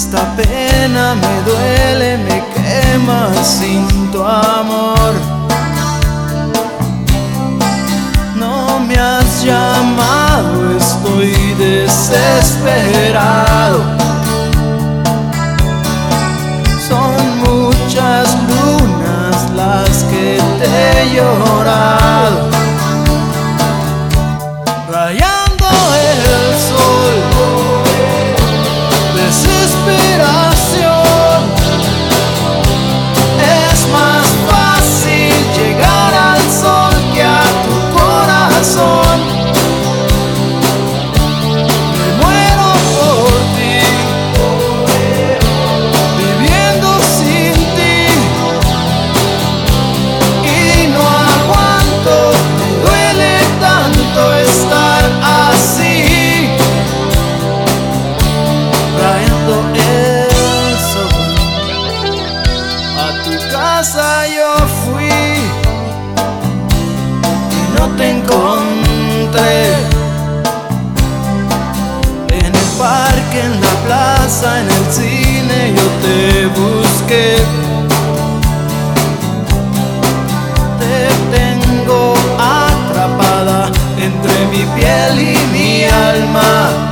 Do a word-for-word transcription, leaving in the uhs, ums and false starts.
Esta pena me duele, me quema sin tu amor. No me has llamado, estoy desesperado. Son muchas lunas las que te he llorado, rayando el sol. Desesperación, es más fácil llegar al sol que a tu corazón. Me muero por ti, viviendo sin ti, y no aguanto, me duele tanto estar así. Rayando el sol, a tu casa yo fui y no te encontré. En el parque, en la plaza, en el cine yo te busqué. Te tengo atrapada entre mi piel y mi alma.